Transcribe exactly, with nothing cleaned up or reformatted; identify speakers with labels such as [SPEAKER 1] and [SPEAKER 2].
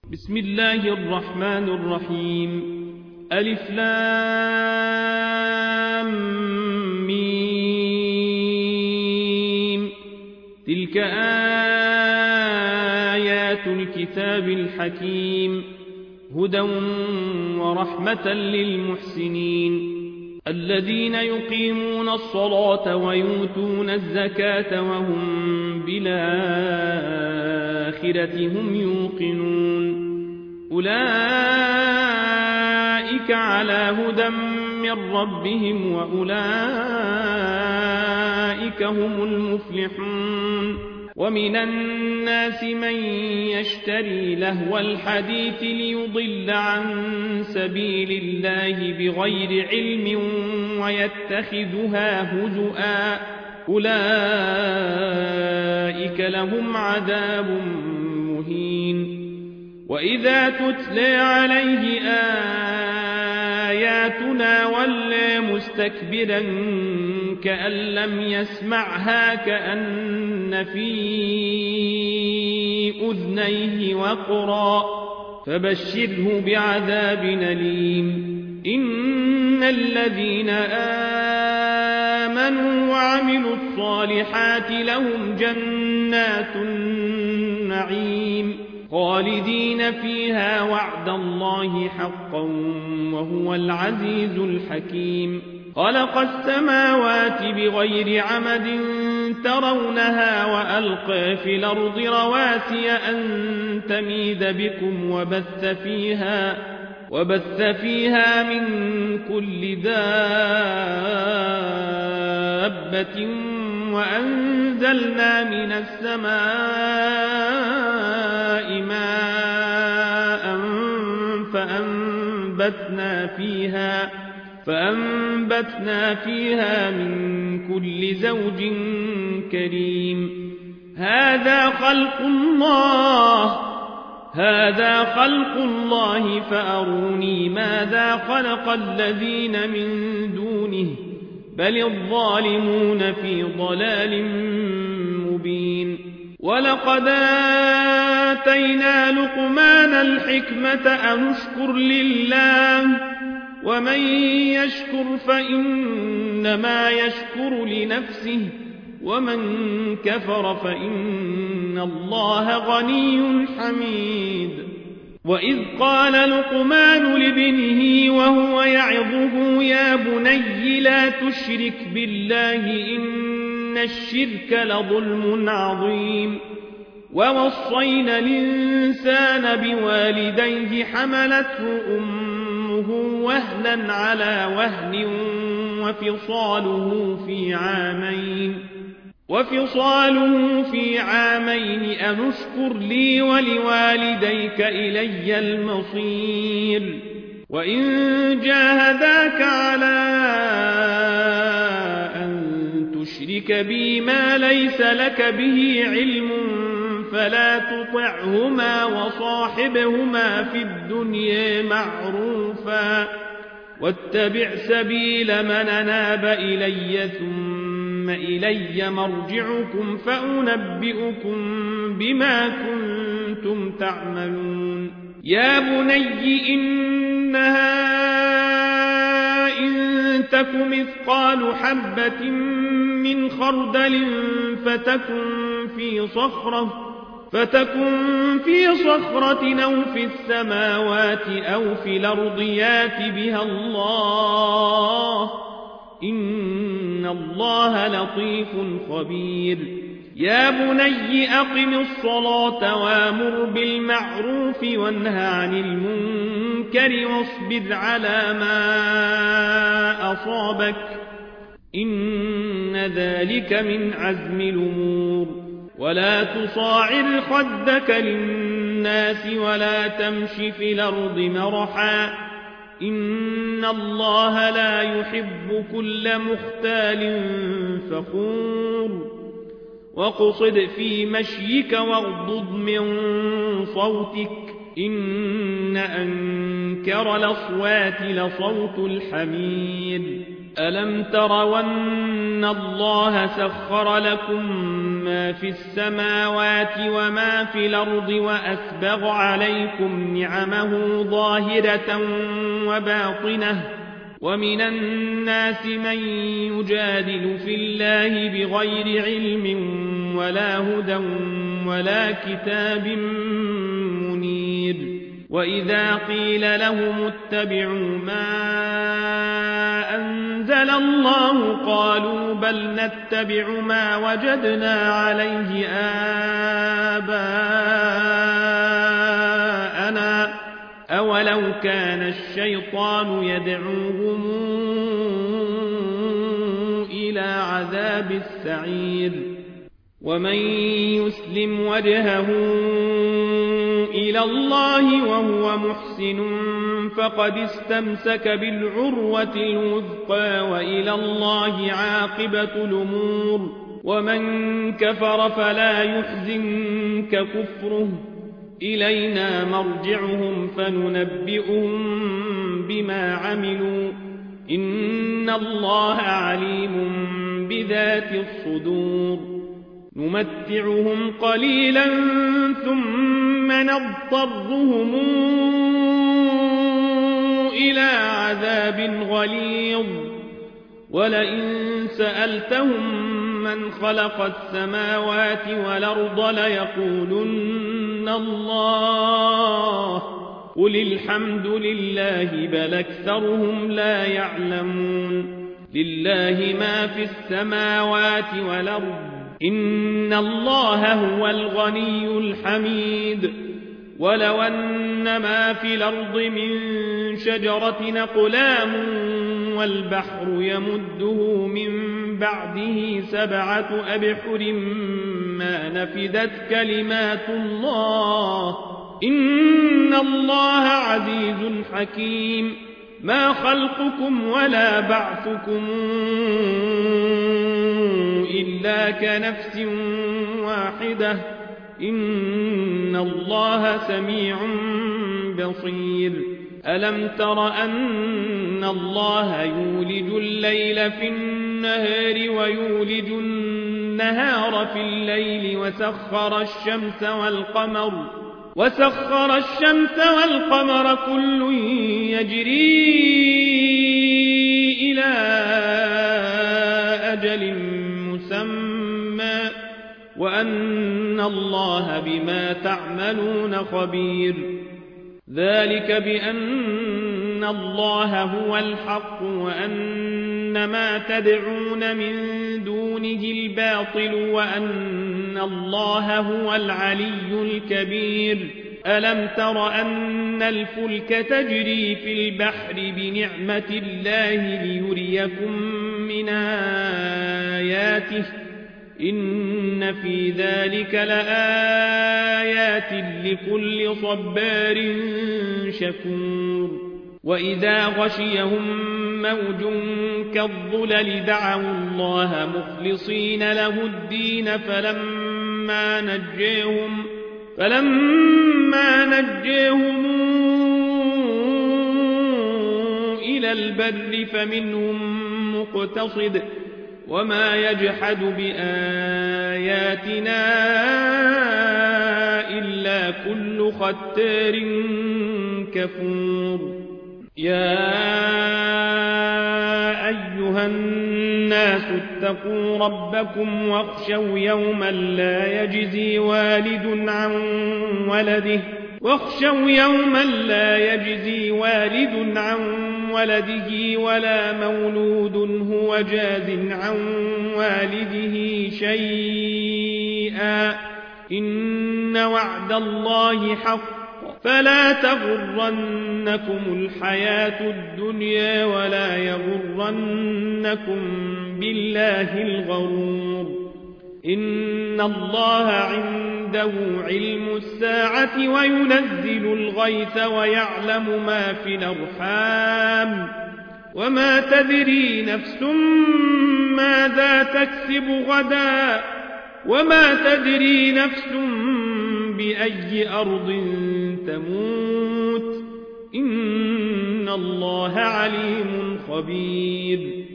[SPEAKER 1] بسم الله الرحمن الرحيم. ألف لام ميم. تلك آيات الكتاب الحكيم، هدى ورحمة للمحسنين الذين يقيمون الصلاة ويؤتون الزكاة وهم بالآخرة هم يوقنون. أولئك على هدى من ربهم وأولئك هم المفلحون. ومن الناس من يشتري لهو الحديث ليضل عن سبيل الله بغير علم ويتخذها هزؤا، أولئك لهم عذاب مهين. وإذا تتلى عليه آياتنا ولى مستكبرا كأن لم يسمعها كأن في أذنيه وقرا، فبشره بعذاب أليم. إن الذين آمنوا وعملوا الصالحات لهم جنات النعيم خالدين فيها وعد الله حقا وهو العزيز الحكيم. خلق السماوات بغير عمد ترونها وألقى في الأرض رواسي أن تميد بكم وبث فيها, وبث فيها من كل دابة وأنزلنا من السماء ماء فأنبتنا فيها فأنبتنا فيها من كل زوج كريم. هذا خلق الله هذا خلق الله فأروني ماذا خلق الذين من دونه بل الظالمون في ضلال مبين. ولقد آتينا لقمان الحكمة أن اشكر لله ومن يشكر فإنما يشكر لنفسه ومن كفر فإن الله غني حميد. وإذ قال لقمان لابنه وهو يعظه يا بني لا تشرك بالله إن الشرك لظلم عظيم. ووصينا الإنسان بوالديه حملته أمه وهنا على وهن وفصاله في عامين وفصاله في عامين أن اشكر لي ولوالديك إلي المصير. وإن جاهداك على أن تشرك بي ما ليس لك به علم فلا تطعهما وصاحبهما في الدنيا معروفا واتبع سبيل من أناب إلي ثم إلي مرجعكم فأنبئكم بما كنتم تعملون. يا بني إنها إن تك مثقال حبة من خردل فتكن في صخرة فتكن في صخرة أو في السماوات أو في الأرض يات بها الله إن الله لطيف خبير. يا بني أقم الصلاة وامر بالمعروف وانه عن المنكر واصبر على ما أصابك إن ذلك من عزم الأمور. ولا تصاعر خدك للناس ولا تمش في الأرض مرحا إن الله لا يحب كل مختال فخور. واقصد في مشيك واغضض من صوتك إن أنكر الأصوات لصوت الحمير. ألم تروا أن الله سخر لكم ما في السماوات وما في الأرض وأسبغ عليكم نعمه ظاهرة وباطنة ومن الناس من يجادل في الله بغير علم ولا هدى ولا كتاب منير وإذا قيل لهم اتبعوا ما أنزل الله قالوا بل نتبع ما وجدنا عليه آباءنا أولو كان الشيطان يدعوهم إلى عذاب السعير ومن يسلم وجهه إلى الله وهو محسن فقد استمسك بالعروة الوثقى وإلى الله عاقبة الأمور ومن كفر فلا يحزنك كفره إلينا مرجعهم فننبئهم بما عملوا إن الله عليم بذات الصدور نمتعهم قليلا ثم نضطرهم إلى عذاب غليظ ولئن سألتهم من خلق السماوات والأرض ليقولن الله قل الحمد لله بل أكثرهم لا يعلمون لله ما في السماوات والأرض إن الله هو الغني الحميد ولو أن ما في الأرض من شجرة أقلام والبحر يمده من بعده سبعة أبحر ما نفدت كلمات الله إن الله عزيز حكيم ما خلقكم ولا بعثكم إلا كنفس واحدة إن الله سميع بصير ألم تر أن الله يولج الليل في النهار ويولج النهار في الليل وسخر الشمس والقمر وسخر الشمس والقمر كل يجري إلى أجل مسمى وأن الله بما تعملون خبير ذلك بأن الله هو الحق وأن ما تدعون من دونه الباطل وأن الله هو العلي الكبير ألم تر أن الفلك تجري في البحر بنعمة الله ليريكم من آياته إن في ذلك لآيات لكل صبار شكور وإذا غشيهم موج كالظلل دعوا الله مخلصين له الدين فلما نجيهم فلما نجيهم إلى البر فمنهم مقتصد وما يجحد بآياتنا إلا كل ختار كفور يا أيها الناس اتقوا ربكم واخشوا يوما لا يجزي والد عن ولده واخشوا يوما لا يجزي والد عن ولده ولا مولود هو جاز عن والده شيئا إن وعد الله حق فلا تغرنكم الحياة الدنيا ولا يغرنكم بالله الغرور إن الله عنده علم الساعة وينزل الغيث ويعلم ما في الأرحام وما تدري نفس ماذا تكسب غدا وما تدري نفس بأي أرض تموت إن الله عليم خبير